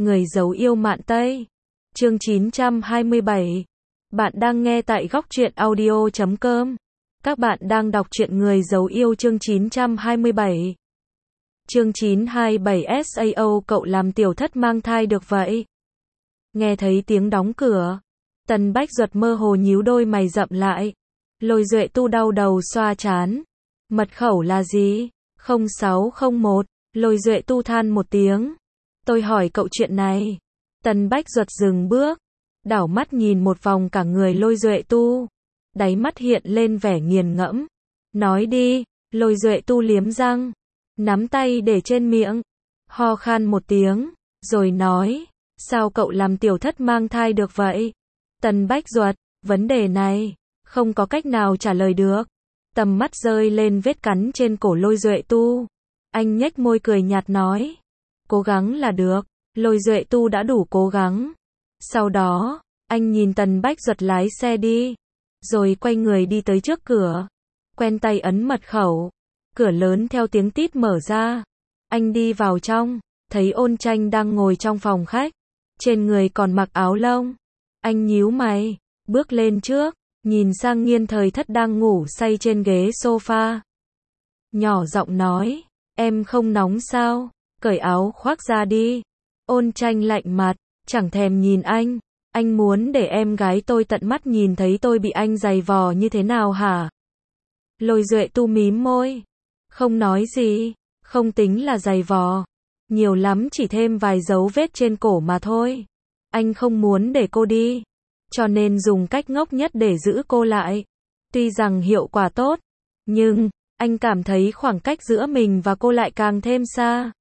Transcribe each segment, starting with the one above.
Người giấu yêu mạn Tây. Chương 927. Bạn đang nghe tại góc truyện audio.com. Các bạn đang đọc truyện Người giấu yêu chương 927. Chương 927 SAO cậu làm tiểu thất mang thai được vậy? Nghe thấy tiếng đóng cửa, Tần Bách Duật mơ hồ nhíu đôi mày rậm lại. Lôi Duệ Tu đau đầu xoa trán. Mật khẩu là gì? 0601. Lôi Duệ Tu than một tiếng. Tôi hỏi cậu chuyện này. Tần Bách Duật dừng bước, đảo mắt nhìn một vòng cả người Lôi Duệ Tu. Đáy mắt hiện lên vẻ nghiền ngẫm. Nói đi. Lôi Duệ Tu liếm răng, nắm tay để trên miệng, ho khan một tiếng, rồi nói, sao cậu làm tiểu thất mang thai được vậy? Tần Bách Duật, vấn đề này, không có cách nào trả lời được. Tầm mắt rơi lên vết cắn trên cổ Lôi Duệ Tu. Anh nhếch môi cười nhạt nói, cố gắng là được. Lôi Duệ Tu đã đủ cố gắng. Sau đó, anh nhìn Tần Bách Duật lái xe đi, rồi quay người đi tới trước cửa, quen tay ấn mật khẩu. Cửa lớn theo tiếng tít mở ra. Anh đi vào trong, thấy Ôn Tranh đang ngồi trong phòng khách, trên người còn mặc áo lông. Anh nhíu mày, bước lên trước, nhìn sang Nghiên Thời Thất đang ngủ say trên ghế sofa. Nhỏ giọng nói, em không nóng sao? Cởi áo khoác ra đi. Ôn Tranh lạnh mặt, chẳng thèm nhìn anh muốn để em gái tôi tận mắt nhìn thấy tôi bị anh giày vò như thế nào hả? Lôi Duệ Tu mím môi, không nói gì, không tính là giày vò, nhiều lắm chỉ thêm vài dấu vết trên cổ mà thôi. Anh không muốn để cô đi, cho nên dùng cách ngốc nhất để giữ cô lại. Tuy rằng hiệu quả tốt, nhưng anh cảm thấy khoảng cách giữa mình và cô lại càng thêm xa.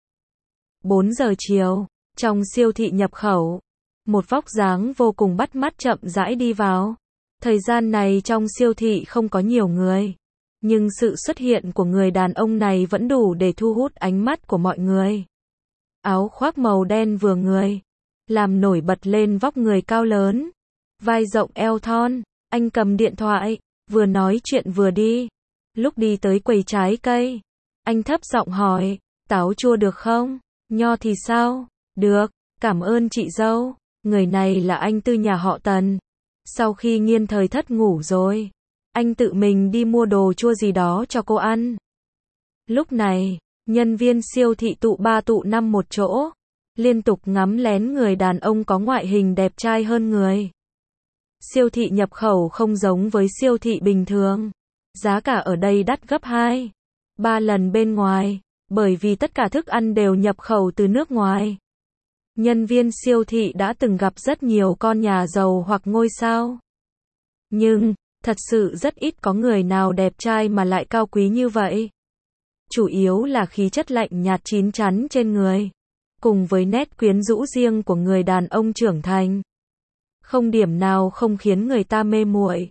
4 giờ chiều, trong siêu thị nhập khẩu, một vóc dáng vô cùng bắt mắt chậm rãi đi vào. Thời gian này trong siêu thị không có nhiều người, nhưng sự xuất hiện của người đàn ông này vẫn đủ để thu hút ánh mắt của mọi người. Áo khoác màu đen vừa người, làm nổi bật lên vóc người cao lớn, vai rộng eo thon. Anh cầm điện thoại, vừa nói chuyện vừa đi. Lúc đi tới quầy trái cây, anh thấp giọng hỏi, táo chua được không? Nho thì sao? Được, cảm ơn chị dâu. Người này là anh Tư nhà họ Tần. Sau khi Nghiên Thời Thất ngủ rồi, anh tự mình đi mua đồ chua gì đó cho cô ăn. Lúc này, nhân viên siêu thị tụ ba tụ năm một chỗ, liên tục ngắm lén người đàn ông có ngoại hình đẹp trai hơn người. Siêu thị nhập khẩu không giống với siêu thị bình thường. Giá cả ở đây đắt gấp 2-3 lần bên ngoài, bởi vì tất cả thức ăn đều nhập khẩu từ nước ngoài. Nhân viên siêu thị đã từng gặp rất nhiều con nhà giàu hoặc ngôi sao. Nhưng, thật sự rất ít có người nào đẹp trai mà lại cao quý như vậy. Chủ yếu là khí chất lạnh nhạt chín chắn trên người, cùng với nét quyến rũ riêng của người đàn ông trưởng thành. Không điểm nào không khiến người ta mê muội.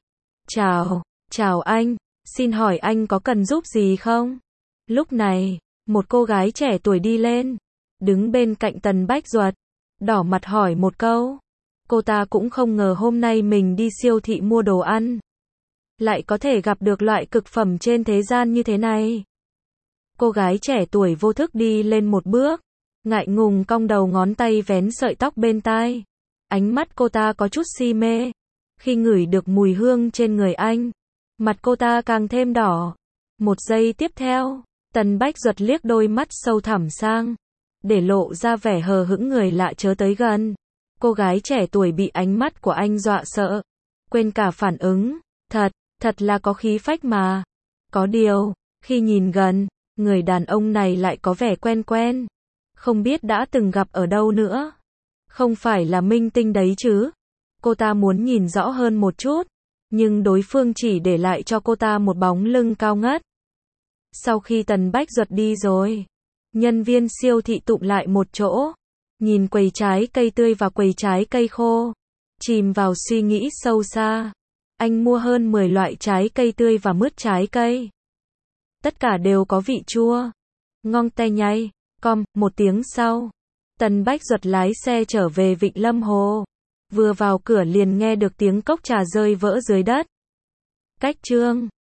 Chào anh, xin hỏi anh có cần giúp gì không? Lúc này, một cô gái trẻ tuổi đi lên, đứng bên cạnh Tần Bách Duật, đỏ mặt hỏi một câu. Cô ta cũng không ngờ hôm nay mình đi siêu thị mua đồ ăn, lại có thể gặp được loại cực phẩm trên thế gian như thế này. Cô gái trẻ tuổi vô thức đi lên một bước, ngại ngùng cong đầu ngón tay vén sợi tóc bên tai. Ánh mắt cô ta có chút si mê. Khi ngửi được mùi hương trên người anh, mặt cô ta càng thêm đỏ. Một giây tiếp theo, Tần Bách Duật liếc đôi mắt sâu thẳm sang, để lộ ra vẻ hờ hững người lạ chớ tới gần. Cô gái trẻ tuổi bị ánh mắt của anh dọa sợ, quên cả phản ứng. Thật là có khí phách mà. Có điều, khi nhìn gần, người đàn ông này lại có vẻ quen quen. Không biết đã từng gặp ở đâu nữa. Không phải là minh tinh đấy chứ? Cô ta muốn nhìn rõ hơn một chút, nhưng đối phương chỉ để lại cho cô ta một bóng lưng cao ngất. Sau khi Tần Bách Duật đi rồi, nhân viên siêu thị tụm lại một chỗ, nhìn quầy trái cây tươi và quầy trái cây khô, chìm vào suy nghĩ sâu xa. Anh mua hơn 10 loại trái cây tươi và mứt trái cây. Tất cả đều có vị chua. Ngon te nhai. Một tiếng sau, Tần Bách Duật lái xe trở về Vịnh Lâm Hồ. Vừa vào cửa liền nghe được tiếng cốc trà rơi vỡ dưới đất. Cách chương